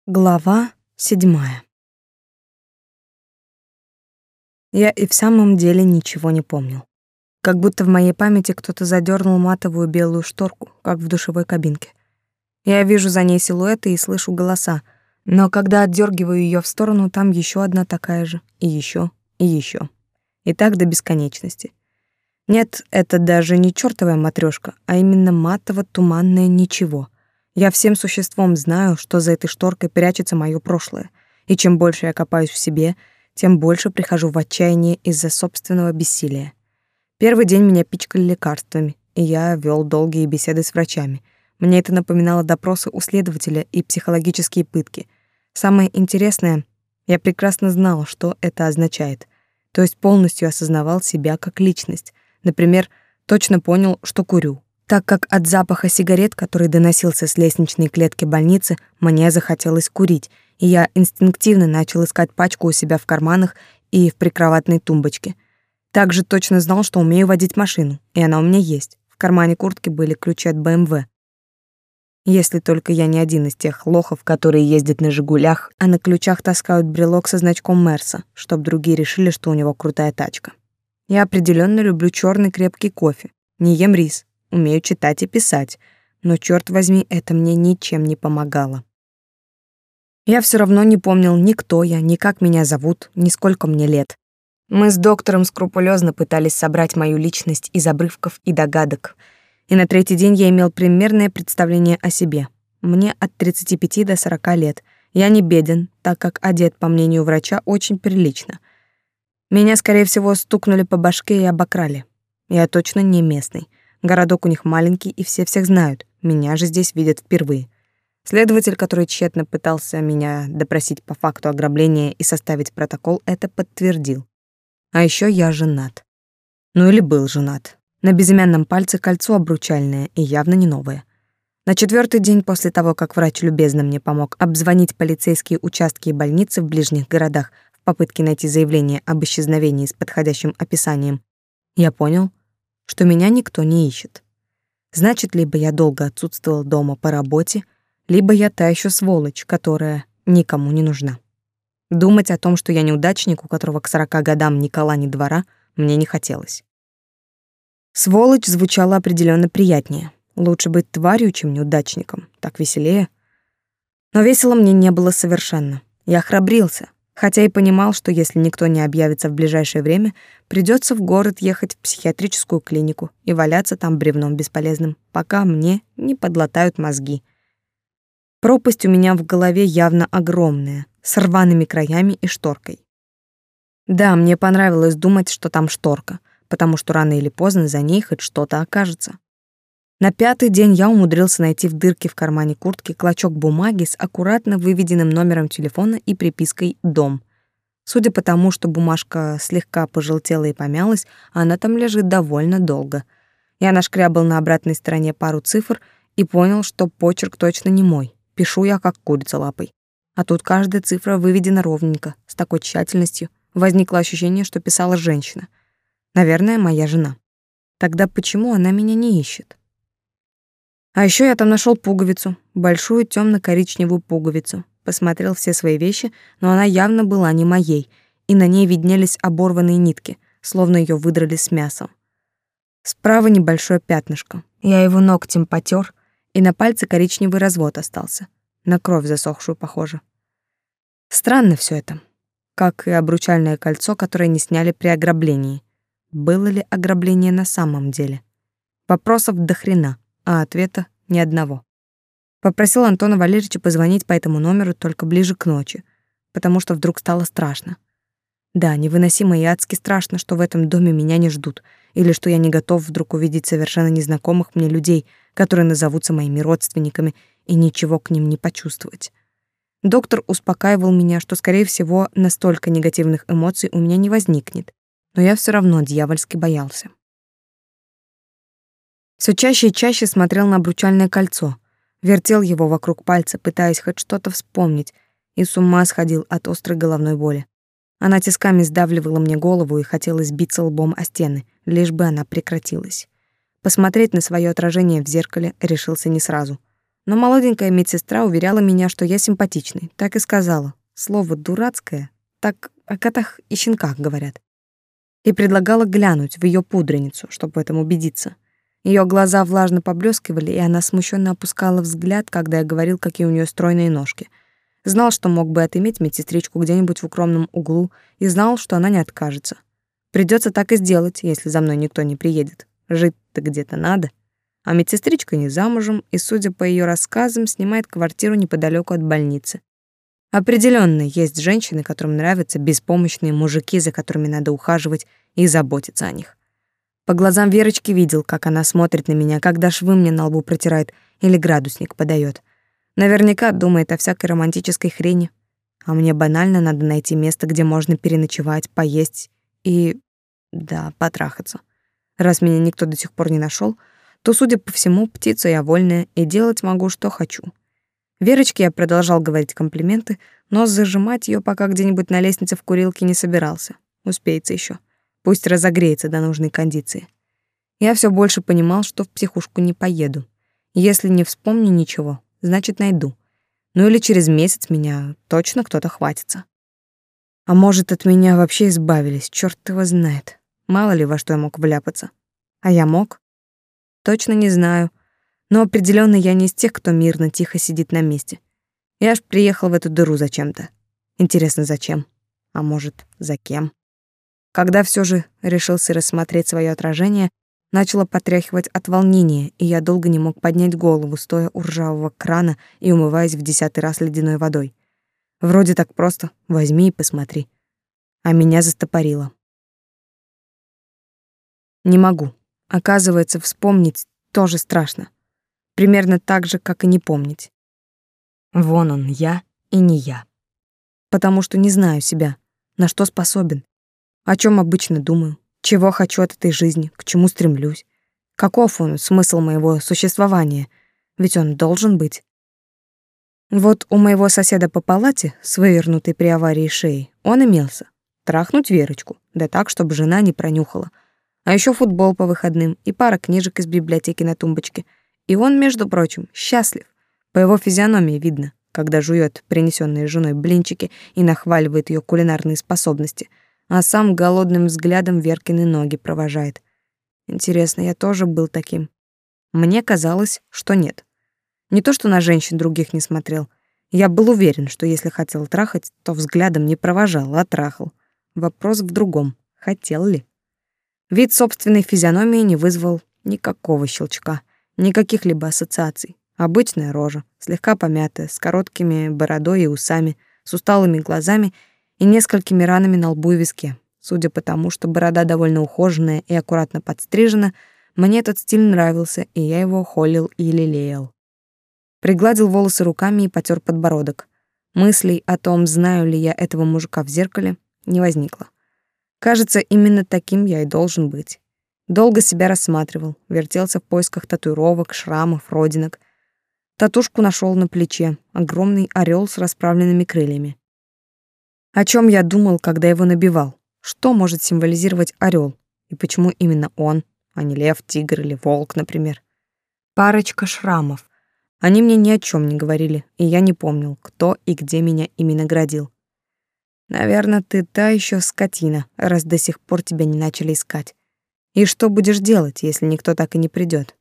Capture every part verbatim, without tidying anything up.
Глава седьмая. Я и в самом деле ничего не помнил. Как будто в моей памяти кто-то задернул матовую белую шторку, как в душевой кабинке. Я вижу за ней силуэты и слышу голоса, но когда отдергиваю ее в сторону, там еще одна такая же, и еще, и еще. И так до бесконечности. Нет, это даже не чёртовая матрёшка, а именно матово-туманное ничего. Я всем существом знаю, что за этой шторкой прячется моё прошлое, и чем больше я копаюсь в себе, тем больше прихожу в отчаяние из-за собственного бессилия. Первый день меня пичкали лекарствами, и я вёл долгие беседы с врачами. Мне это напоминало допросы у следователя и психологические пытки. Самое интересное, я прекрасно знал, что это означает, то есть полностью осознавал себя как личность. Например, точно понял, что курю, так как от запаха сигарет, который доносился с лестничной клетки больницы, мне захотелось курить, и я инстинктивно начал искать пачку у себя в карманах и в прикроватной тумбочке. Также точно знал, что умею водить машину, и она у меня есть. В кармане куртки были ключи от бэ эм вэ. Если только я не один из тех лохов, которые ездят на «Жигулях», а на ключах таскают брелок со значком Мерса, чтоб другие решили, что у него крутая тачка. Я определенно люблю черный крепкий кофе, не ем рис, умею читать и писать, но, черт возьми, это мне ничем не помогало. Я все равно не помнил ни кто я, ни как меня зовут, ни сколько мне лет. Мы с доктором скрупулезно пытались собрать мою личность из обрывков и догадок, и на третий день я имел примерное представление о себе. Мне от тридцати пяти до сорока лет. Я не беден, так как одет, по мнению врача, очень прилично. Меня, скорее всего, стукнули по башке и обокрали. Я точно не местный. Городок у них маленький, и все всех знают. Меня же здесь видят впервые. Следователь, который тщетно пытался меня допросить по факту ограбления и составить протокол, это подтвердил. А еще я женат. Ну или был женат. На безымянном пальце кольцо обручальное и явно не новое. На четвертый день после того, как врач любезно мне помог обзвонить полицейские участки и больницы в ближних городах в попытке найти заявление об исчезновении с подходящим описанием, я понял, что меня никто не ищет. Значит, либо я долго отсутствовал дома по работе, либо я та ещё сволочь, которая никому не нужна. Думать о том, что я неудачник, у которого к сорока годам ни кола, ни двора, мне не хотелось. Сволочь звучало определенно приятнее. Лучше быть тварью, чем неудачником, так веселее. Но весело мне не было совершенно. Я храбрился, хотя и понимал, что если никто не объявится в ближайшее время, придётся в город ехать в психиатрическую клинику и валяться там бревном бесполезным, пока мне не подлатают мозги. Пропасть у меня в голове явно огромная, с рваными краями и шторкой. Да, мне понравилось думать, что там шторка, потому что рано или поздно за ней хоть что-то окажется. На пятый день я умудрился найти в дырке в кармане куртки клочок бумаги с аккуратно выведенным номером телефона и припиской «Дом». Судя по тому, что бумажка слегка пожелтела и помялась, она там лежит довольно долго. Я нашкрябал на обратной стороне пару цифр и понял, что почерк точно не мой. Пишу я как курица лапой. А тут каждая цифра выведена ровненько, с такой тщательностью. Возникло ощущение, что писала женщина. Наверное, моя жена. Тогда почему она меня не ищет? А еще я там нашел пуговицу, большую темно-коричневую пуговицу. Посмотрел все свои вещи, но она явно была не моей, и на ней виднелись оборванные нитки, словно ее выдрали с мясом. Справа небольшое пятнышко. Я его ногтем потер, и на пальце коричневый развод остался. На кровь засохшую, похоже. Странно все это. Как и обручальное кольцо, которое не сняли при ограблении. Было ли ограбление на самом деле? Вопросов до хрена, а ответа ни одного. Попросил Антона Валерьевича позвонить по этому номеру только ближе к ночи, потому что вдруг стало страшно. Да, невыносимо и адски страшно, что в этом доме меня не ждут, или что я не готов вдруг увидеть совершенно незнакомых мне людей, которые назовутся моими родственниками, и ничего к ним не почувствовать. Доктор успокаивал меня, что, скорее всего, настолько негативных эмоций у меня не возникнет, но я все равно дьявольски боялся. Все чаще и чаще смотрел на обручальное кольцо, вертел его вокруг пальца, пытаясь хоть что-то вспомнить, и с ума сходил от острой головной боли. Она тисками сдавливала мне голову и хотелось биться лбом о стены, лишь бы она прекратилась. Посмотреть на свое отражение в зеркале решился не сразу. Но молоденькая медсестра уверяла меня, что я симпатичный. Так и сказала. Слово дурацкое, так о котах и щенках говорят. И предлагала глянуть в ее пудреницу, чтобы в этом убедиться. Ее глаза влажно поблескивали, и она смущенно опускала взгляд, когда я говорил, какие у нее стройные ножки. Знал, что мог бы отыметь медсестричку где-нибудь в укромном углу, и знал, что она не откажется. Придется так и сделать, если за мной никто не приедет. Жить-то где-то надо. А медсестричка не замужем, и, судя по ее рассказам, снимает квартиру неподалеку от больницы. Определенно есть женщины, которым нравятся беспомощные мужики, за которыми надо ухаживать и заботиться о них. По глазам Верочки видел, как она смотрит на меня, когда швы мне на лбу протирает или градусник подает. Наверняка думает о всякой романтической хрени. А мне банально надо найти место, где можно переночевать, поесть и, да, потрахаться. Раз меня никто до сих пор не нашел, то, судя по всему, птица я вольная и делать могу, что хочу. Верочке я продолжал говорить комплименты, но зажимать ее пока где-нибудь на лестнице в курилке не собирался. Успеется еще. Пусть разогреется до нужной кондиции. Я все больше понимал, что в психушку не поеду. Если не вспомню ничего, значит, найду. Ну или через месяц меня точно кто-то хватится. А может, от меня вообще избавились, черт его знает. Мало ли во что я мог вляпаться. А я мог? Точно не знаю. Но определенно я не из тех, кто мирно, тихо сидит на месте. Я ж приехал в эту дыру зачем-то. Интересно, зачем? А может, за кем? Когда все же решился рассмотреть свое отражение, начало потряхивать от волнения, и я долго не мог поднять голову, стоя у ржавого крана и умываясь в десятый раз ледяной водой. Вроде так просто: возьми и посмотри. А меня застопорило. Не могу. Оказывается, вспомнить тоже страшно. Примерно так же, как и не помнить. Вон он, я и не я. Потому что не знаю себя, на что способен, о чем обычно думаю, чего хочу от этой жизни, к чему стремлюсь. Каков он, смысл моего существования? Ведь он должен быть. Вот у моего соседа по палате, с вывернутой при аварии шеей, он имелся. Трахнуть Верочку, да так, чтобы жена не пронюхала. А еще футбол по выходным и пара книжек из библиотеки на тумбочке. И он, между прочим, счастлив. По его физиономии видно, когда жует принесенные женой блинчики и нахваливает ее кулинарные способности, а сам голодным взглядом Веркины ноги провожает. Интересно, я тоже был таким? Мне казалось, что нет. Не то, что на женщин других не смотрел. Я был уверен, что если хотел трахать, то взглядом не провожал, а трахал. Вопрос в другом: хотел ли? Вид собственной физиономии не вызвал никакого щелчка. Никаких либо ассоциаций. Обычная рожа, слегка помятая, с короткими бородой и усами, с усталыми глазами и несколькими ранами на лбу и виске. Судя по тому, что борода довольно ухоженная и аккуратно подстрижена, мне этот стиль нравился, и я его холил и лелеял. Пригладил волосы руками и потер подбородок. Мыслей о том, знаю ли я этого мужика в зеркале, не возникло. Кажется, именно таким я и должен быть. Долго себя рассматривал, вертелся в поисках татуировок, шрамов, родинок. Татушку нашел на плече, огромный орел с расправленными крыльями. О чем я думал, когда его набивал? Что может символизировать орел? И почему именно он, а не лев, тигр или волк, например? Парочка шрамов. Они мне ни о чем не говорили, и я не помнил, кто и где меня ими наградил. Наверное, ты та еще скотина, раз до сих пор тебя не начали искать. И что будешь делать, если никто так и не придет?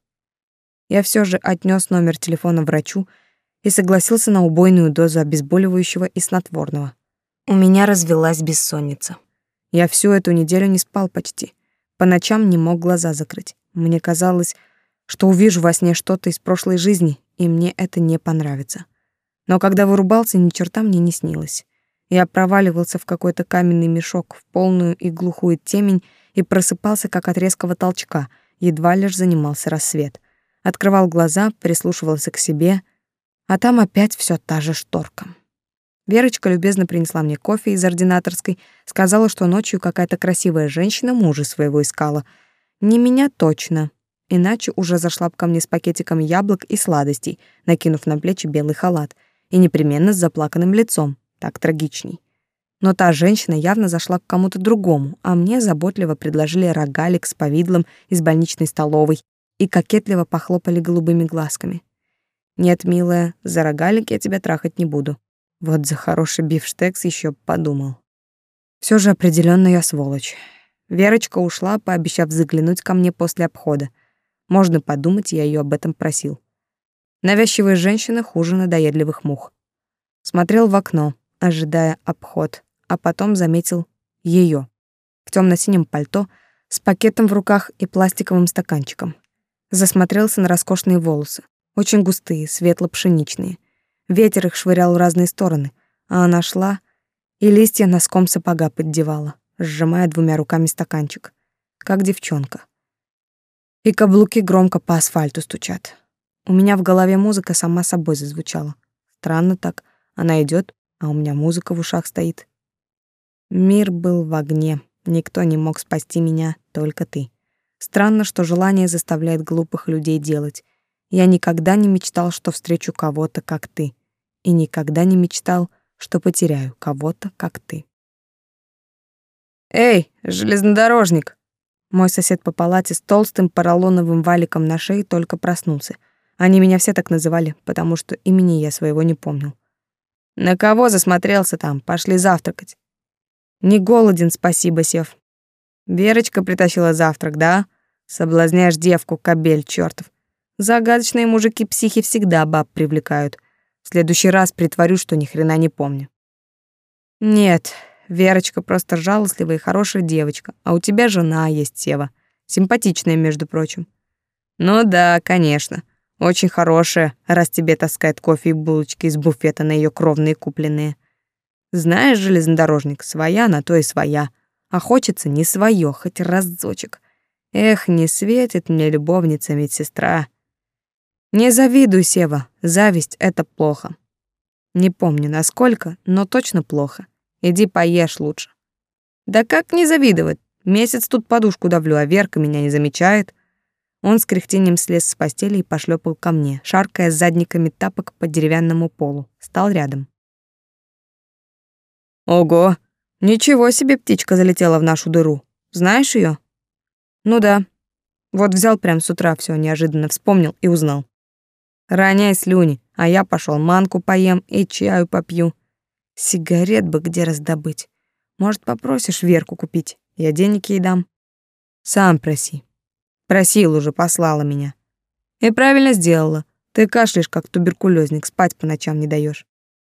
Я все же отнес номер телефона врачу и согласился на убойную дозу обезболивающего и снотворного. У меня развелась бессонница. Я всю эту неделю не спал почти. По ночам не мог глаза закрыть. Мне казалось, что увижу во сне что-то из прошлой жизни, и мне это не понравится. Но когда вырубался, ни черта мне не снилось. Я проваливался в какой-то каменный мешок, в полную и глухую темень, и просыпался как от резкого толчка, едва лишь занимался рассвет. Открывал глаза, прислушивался к себе, а там опять все та же шторка. Верочка любезно принесла мне кофе из ординаторской, сказала, что ночью какая-то красивая женщина мужа своего искала. Не меня точно, иначе уже зашла б ко мне с пакетиком яблок и сладостей, накинув на плечи белый халат, и непременно с заплаканным лицом, так трагичней. Но та женщина явно зашла к кому-то другому, а мне заботливо предложили рогалик с повидлом из больничной столовой и кокетливо похлопали голубыми глазками. Нет, милая, за рогалик я тебя трахать не буду. Вот за хороший бифштекс еще подумал. Все же определенно я сволочь. Верочка ушла, пообещав заглянуть ко мне после обхода. Можно подумать, я ее об этом просил. Навязчивая женщина хуже надоедливых мух. Смотрел в окно, ожидая обход, а потом заметил ее в темно-синем пальто с пакетом в руках и пластиковым стаканчиком. Засмотрелся на роскошные волосы, очень густые, светло-пшеничные. Ветер их швырял в разные стороны, а она шла и листья носком сапога поддевала, сжимая двумя руками стаканчик, как девчонка. И каблуки громко по асфальту стучат. У меня в голове музыка сама собой зазвучала. Странно так, она идет, а у меня музыка в ушах стоит. Мир был в огне, никто не мог спасти меня, только ты. Странно, что желание заставляет глупых людей делать. Я никогда не мечтал, что встречу кого-то, как ты. И никогда не мечтал, что потеряю кого-то, как ты. «Эй, железнодорожник!» Мой сосед по палате с толстым поролоновым валиком на шее только проснулся. Они меня все так называли, потому что имени я своего не помнил. «На кого засмотрелся там? Пошли завтракать». «Не голоден, спасибо, Сев». «Верочка притащила завтрак, да? Соблазняешь девку, кобель чёртов. Загадочные мужики-психи всегда баб привлекают. В следующий раз притворюсь, что ни хрена не помню». «Нет, Верочка просто жалостливая и хорошая девочка, а у тебя жена есть, Сева. Симпатичная, между прочим». «Ну да, конечно. Очень хорошая, раз тебе таскает кофе и булочки из буфета на её кровные купленные. Знаешь, железнодорожник, своя на то и своя, а хочется не своё, хоть разочек. Эх, не светит мне любовница медсестра». «Не завидуй, Сева, зависть — это плохо». «Не помню, насколько, но точно плохо. Иди поешь лучше». «Да как не завидовать? Месяц тут подушку давлю, а Верка меня не замечает». Он с кряхтением слез с постели и пошлепал ко мне, шаркая задниками тапок по деревянному полу. Стал рядом. «Ого! Ничего себе птичка залетела в нашу дыру. Знаешь её?» «Ну да. Вот взял прям с утра, всё неожиданно вспомнил и узнал. Роняй слюни, а я пошёл манку поем и чаю попью. Сигарет бы где раздобыть. Может, попросишь Верку купить? Я денег ей дам». «Сам проси». Просил уже, послала меня. И правильно сделала. Ты кашляешь, как туберкулезник, спать по ночам не даёшь.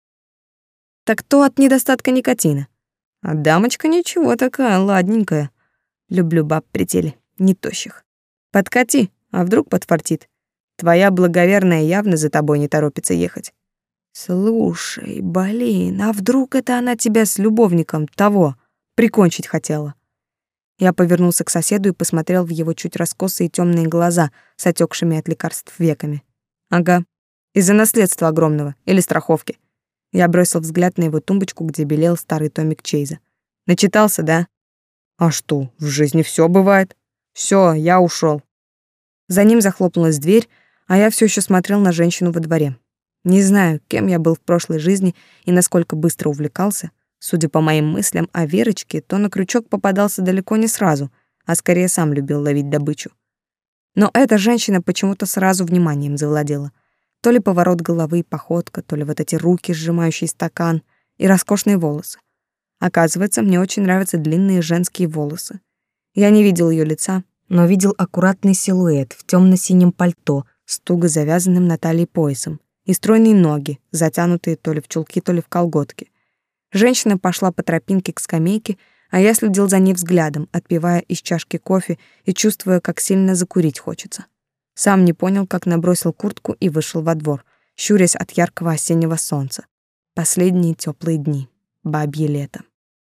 Так то от недостатка никотина. А дамочка ничего такая, ладненькая. Люблю баб при теле, не тощих. Подкати, а вдруг подфартит. Твоя благоверная явно за тобой не торопится ехать. Слушай, блин, а вдруг это она тебя с любовником того прикончить хотела? Я повернулся к соседу и посмотрел в его чуть раскосые темные глаза с отекшими от лекарств веками. Ага, из-за наследства огромного или страховки. Я бросил взгляд на его тумбочку, где белел старый томик Чейза. Начитался, да? А что, в жизни все бывает. Все, я ушел. За ним захлопнулась дверь, а я все еще смотрел на женщину во дворе. Не знаю, кем я был в прошлой жизни и насколько быстро увлекался. Судя по моим мыслям о Верочке, то на крючок попадался далеко не сразу, а скорее сам любил ловить добычу. Но эта женщина почему-то сразу вниманием завладела. То ли поворот головы и походка, то ли вот эти руки, сжимающие стакан, и роскошные волосы. Оказывается, мне очень нравятся длинные женские волосы. Я не видел ее лица, но видел аккуратный силуэт в темно-синем пальто с туго завязанным на талии поясом и стройные ноги, затянутые то ли в чулки, то ли в колготки. Женщина пошла по тропинке к скамейке, а я следил за ней взглядом, отпивая из чашки кофе и чувствуя, как сильно закурить хочется. Сам не понял, как набросил куртку и вышел во двор, щурясь от яркого осеннего солнца. Последние теплые дни. Бабье лето.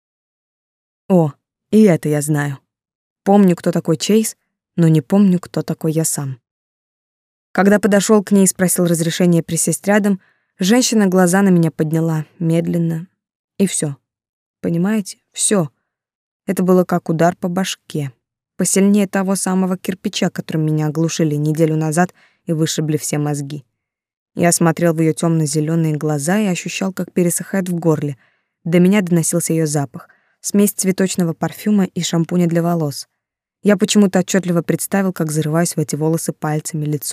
О, и это я знаю. Помню, кто такой Чейз, но не помню, кто такой я сам. Когда подошел к ней и спросил разрешения присесть рядом, женщина глаза на меня подняла, медленно. И все. Понимаете? Все. Это было как удар по башке. Посильнее того самого кирпича, которым меня оглушили неделю назад и вышибли все мозги. Я смотрел в ее темно-зеленые глаза и ощущал, как пересыхает в горле. До меня доносился ее запах. Смесь цветочного парфюма и шампуня для волос. Я почему-то отчетливо представил, как зарываюсь в эти волосы пальцами, лицом,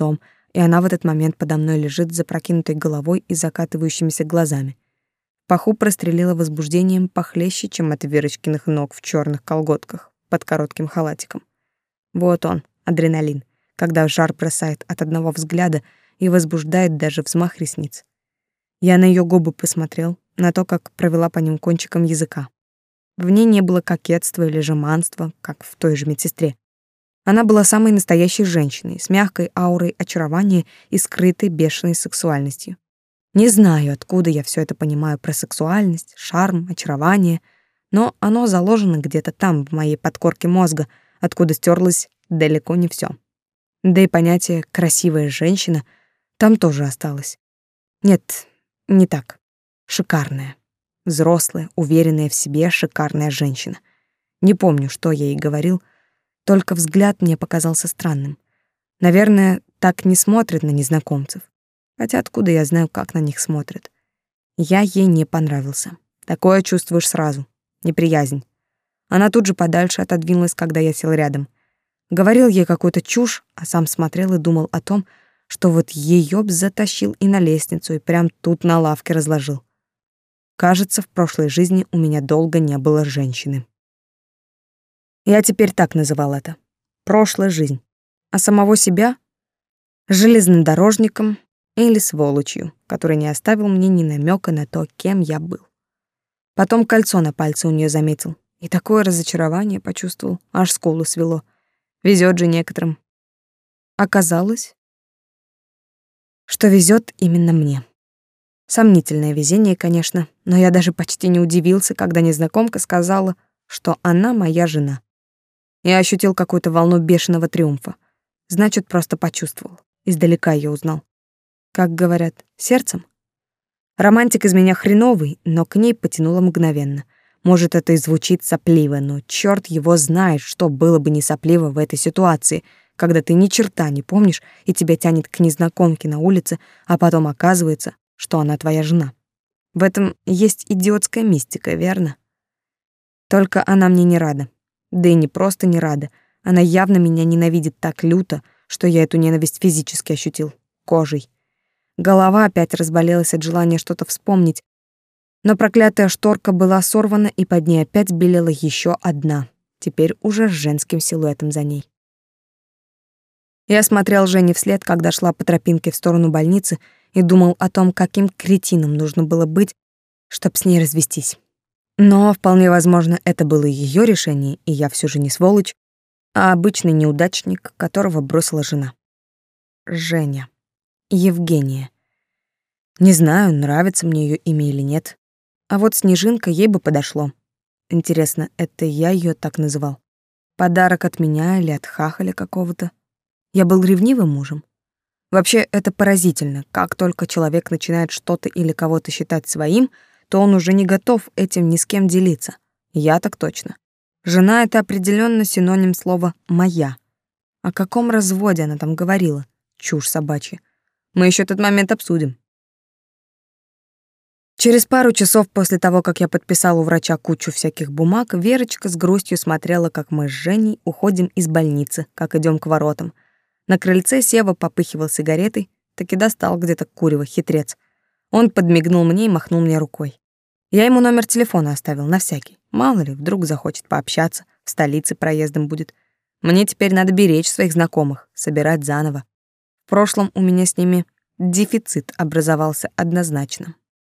и она в этот момент подо мной лежит с запрокинутой головой и закатывающимися глазами. В паху прострелила возбуждением похлеще, чем от Верочкиных ног в черных колготках под коротким халатиком. Вот он, адреналин, когда жар бросает от одного взгляда и возбуждает даже взмах ресниц. Я на ее губы посмотрел, на то, как провела по ним кончиком языка. В ней не было кокетства или жеманства, как в той же медсестре. Она была самой настоящей женщиной, с мягкой аурой очарования и скрытой бешеной сексуальностью. Не знаю, откуда я все это понимаю про сексуальность, шарм, очарование, но оно заложено где-то там, в моей подкорке мозга, откуда стерлось далеко не все. Да и понятие «красивая женщина» там тоже осталось. Нет, не так. Шикарная. Взрослая, уверенная в себе, шикарная женщина. Не помню, что я ей говорил, только взгляд мне показался странным. Наверное, так не смотрят на незнакомцев. Хотя откуда я знаю, как на них смотрят? Я ей не понравился. Такое чувствуешь сразу. Неприязнь. Она тут же подальше отодвинулась, когда я сел рядом. Говорил ей какую-то чушь, а сам смотрел и думал о том, что вот её б затащил и на лестницу, и прям тут на лавке разложил. Кажется, в прошлой жизни у меня долго не было женщины. Я теперь так называл это. Прошлая жизнь. А самого себя — железнодорожником или сволочью, который не оставил мне ни намека на то, кем я был. Потом кольцо на пальце у нее заметил. И такое разочарование почувствовал, аж скулу свело. Везет же некоторым. Оказалось, что везет именно мне. Сомнительное везение, конечно, но я даже почти не удивился, когда незнакомка сказала, что она моя жена. Я ощутил какую-то волну бешеного триумфа. Значит, просто почувствовал. Издалека ее узнал. Как говорят, сердцем? Романтик из меня хреновый, но к ней потянуло мгновенно. Может, это и звучит сопливо, но черт его знает, что было бы не сопливо в этой ситуации, когда ты ни черта не помнишь и тебя тянет к незнакомке на улице, а потом оказывается, что она твоя жена. В этом есть идиотская мистика, верно? Только она мне не рада. Да и не просто не рада. Она явно меня ненавидит так люто, что я эту ненависть физически ощутил. Кожей. Голова опять разболелась от желания что-то вспомнить. Но проклятая шторка была сорвана, и под ней опять белела еще одна. Теперь уже с женским силуэтом за ней. Я смотрел Жене вслед, когда шла по тропинке в сторону больницы, и думал о том, каким кретином нужно было быть, чтоб с ней развестись. Но, вполне возможно, это было ее решение, и я все же не сволочь, а обычный неудачник, которого бросила жена. Женя. Евгения. Не знаю, нравится мне ее имя или нет. А вот Снежинка ей бы подошло. Интересно, это я ее так называл? Подарок от меня или от хахаля какого-то? Я был ревнивым мужем? Вообще, это поразительно. Как только человек начинает что-то или кого-то считать своим, то он уже не готов этим ни с кем делиться. Я так точно. Жена — это определенно синоним слова «моя». О каком разводе она там говорила? Чушь собачья. Мы еще этот момент обсудим. Через пару часов после того, как я подписал у врача кучу всяких бумаг, Верочка с грустью смотрела, как мы с Женей уходим из больницы, как идем к воротам. На крыльце Сева попыхивал сигаретой, таки достал где-то курево, хитрец. Он подмигнул мне и махнул мне рукой. Я ему номер телефона оставил на всякий. Мало ли, вдруг захочет пообщаться, в столице проездом будет. Мне теперь надо беречь своих знакомых, собирать заново. В прошлом у меня с ними дефицит образовался однозначно.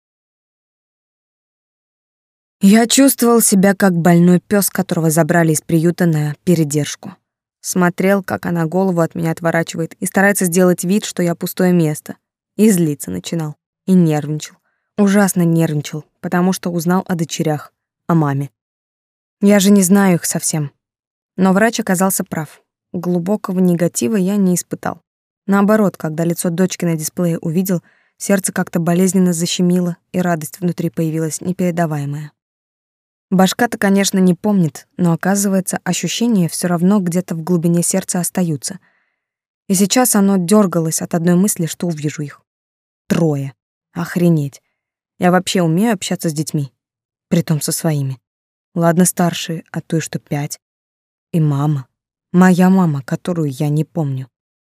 Я чувствовал себя как больной пес, которого забрали из приюта на передержку. Смотрел, как она голову от меня отворачивает и старается сделать вид, что я пустое место. И злиться начинал. И нервничал. Ужасно нервничал, потому что узнал о дочерях, о маме. Я же не знаю их совсем. Но врач оказался прав. Глубокого негатива я не испытал. Наоборот, когда лицо дочки на дисплее увидел, сердце как-то болезненно защемило, и радость внутри появилась непередаваемая. Башка-то, конечно, не помнит, но, оказывается, ощущения все равно где-то в глубине сердца остаются. И сейчас оно дергалось от одной мысли, что увижу их. Трое. Охренеть. Я вообще умею общаться с детьми. Притом со своими. Ладно, старшие, а то и что пять. И мама. Моя мама, которую я не помню.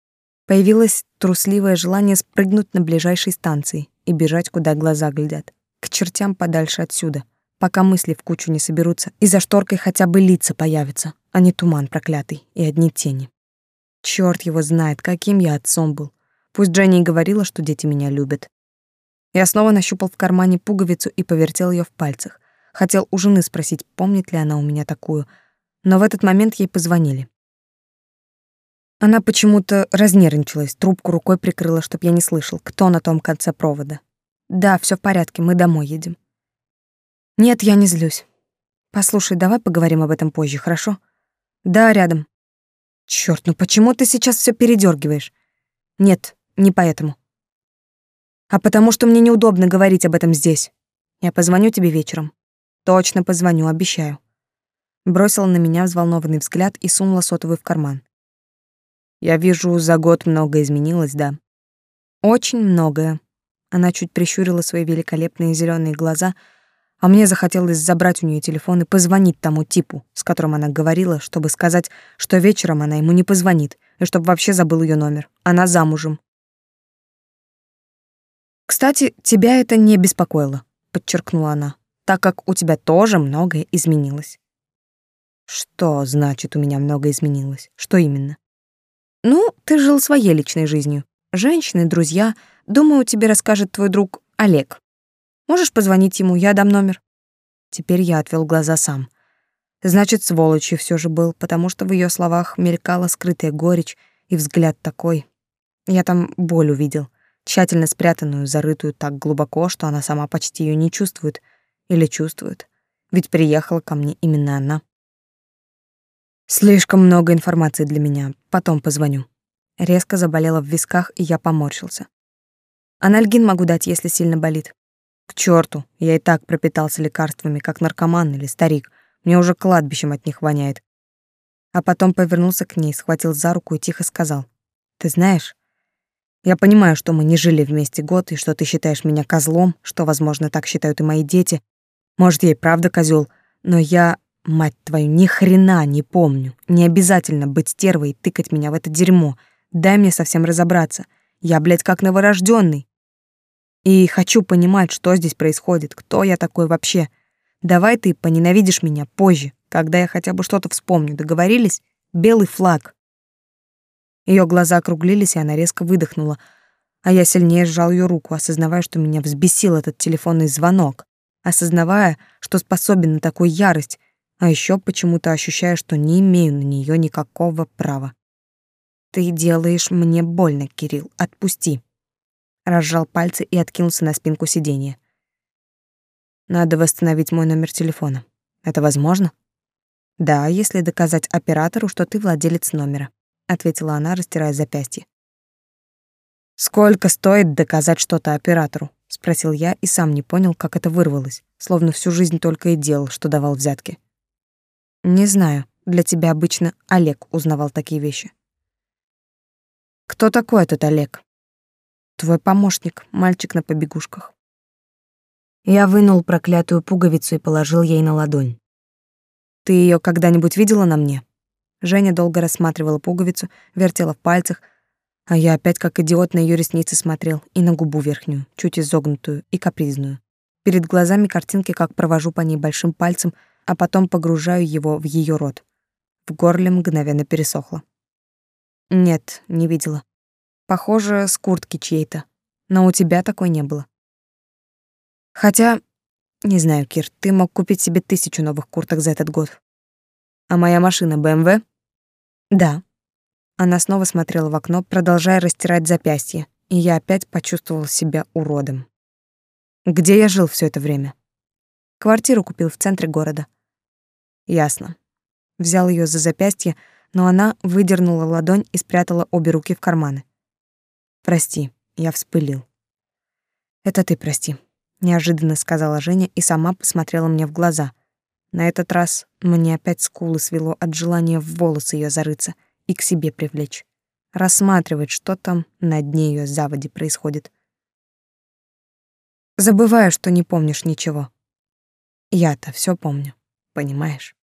Появилось трусливое желание спрыгнуть на ближайшей станции и бежать, куда глаза глядят. К чертям подальше отсюда, пока мысли в кучу не соберутся, и за шторкой хотя бы лица появятся, а не туман проклятый и одни тени. Чёрт его знает, каким я отцом был. Пусть Дженни и говорила, что дети меня любят. Я снова нащупал в кармане пуговицу и повертел её в пальцах. Хотел у жены спросить, помнит ли она у меня такую, но в этот момент ей позвонили. Она почему-то разнервничалась, трубку рукой прикрыла, чтоб я не слышал, кто на том конце провода. Да, всё в порядке, мы домой едем. Нет, я не злюсь. Послушай, давай поговорим об этом позже, хорошо? Да, рядом. Чёрт, ну почему ты сейчас всё передёргиваешь? Нет, не поэтому. А потому что мне неудобно говорить об этом здесь. Я позвоню тебе вечером. Точно позвоню, обещаю. Бросила на меня взволнованный взгляд и сунула сотовый в карман. Я вижу, за год многое изменилось, да? Очень многое. Она чуть прищурила свои великолепные зелёные глаза, а мне захотелось забрать у неё телефон и позвонить тому типу, с которым она говорила, чтобы сказать, что вечером она ему не позвонит, и чтоб вообще забыл её номер. Она замужем. «Кстати, тебя это не беспокоило», — подчеркнула она, «так как у тебя тоже многое изменилось». «Что значит, у меня многое изменилось? Что именно?» «Ну, ты жил своей личной жизнью. Женщины, друзья. Думаю, тебе расскажет твой друг Олег. Можешь позвонить ему, я дам номер». Теперь я отвел глаза сам. Значит, сволочью всё же был, потому что в её словах мелькала скрытая горечь и взгляд такой. Я там боль увидел, тщательно спрятанную, зарытую так глубоко, что она сама почти её не чувствует. Или чувствует. Ведь приехала ко мне именно она. Слишком много информации для меня. Потом позвоню. Резко заболело в висках, и я поморщился. Анальгин могу дать, если сильно болит. К чёрту, я и так пропитался лекарствами, как наркоман или старик. Мне уже кладбищем от них воняет. А потом повернулся к ней, схватил за руку и тихо сказал: «Ты знаешь, я понимаю, что мы не жили вместе год, и что ты считаешь меня козлом, что, возможно, так считают и мои дети. Может, я и правда козёл, но я, мать твою, ни хрена не помню. Не обязательно быть стервой и тыкать меня в это дерьмо. Дай мне совсем разобраться. Я, блядь, как новорождённый. И хочу понимать, что здесь происходит, кто я такой вообще. Давай ты поненавидишь меня позже, когда я хотя бы что-то вспомню. Договорились? Белый флаг». Её глаза округлились, и она резко выдохнула, а я сильнее сжал её руку, осознавая, что меня взбесил этот телефонный звонок, осознавая, что способен на такую ярость, а ещё почему-то ощущая, что не имею на неё никакого права. «Ты делаешь мне больно, Кирилл, отпусти». Разжал пальцы и откинулся на спинку сиденья. «Надо восстановить мой номер телефона. Это возможно?» «Да, если доказать оператору, что ты владелец номера», — ответила она, растирая запястье. «Сколько стоит доказать что-то оператору?» — спросил я и сам не понял, как это вырвалось, словно всю жизнь только и делал, что давал взятки. «Не знаю, для тебя обычно Олег узнавал такие вещи». «Кто такой этот Олег?» «Твой помощник, мальчик на побегушках». Я вынул проклятую пуговицу и положил ей на ладонь. «Ты её когда-нибудь видела на мне?» Женя долго рассматривала пуговицу, вертела в пальцах, а я опять как идиот на её ресницы смотрел и на губу верхнюю, чуть изогнутую и капризную. Перед глазами картинки, как провожу по ней большим пальцем, а потом погружаю его в её рот. В горле мгновенно пересохло. «Нет, не видела. Похоже, с куртки чьей-то. Но у тебя такой не было. Хотя, не знаю, Кир, ты мог купить себе тысячу новых курток за этот год. А моя машина бэ эм вэ?» «Да». Она снова смотрела в окно, продолжая растирать запястье, и я опять почувствовал себя уродом. «Где я жил все это время?» «Квартиру купил в центре города». «Ясно». Взял ее за запястье, но она выдернула ладонь и спрятала обе руки в карманы. «Прости, я вспылил». «Это ты прости», — неожиданно сказала Женя и сама посмотрела мне в глаза. На этот раз мне опять скулы свело от желания в волосы ее зарыться и к себе привлечь, рассматривать, что там на дне ее заводи происходит. Забываю, что не помнишь ничего. Я-то все помню, понимаешь?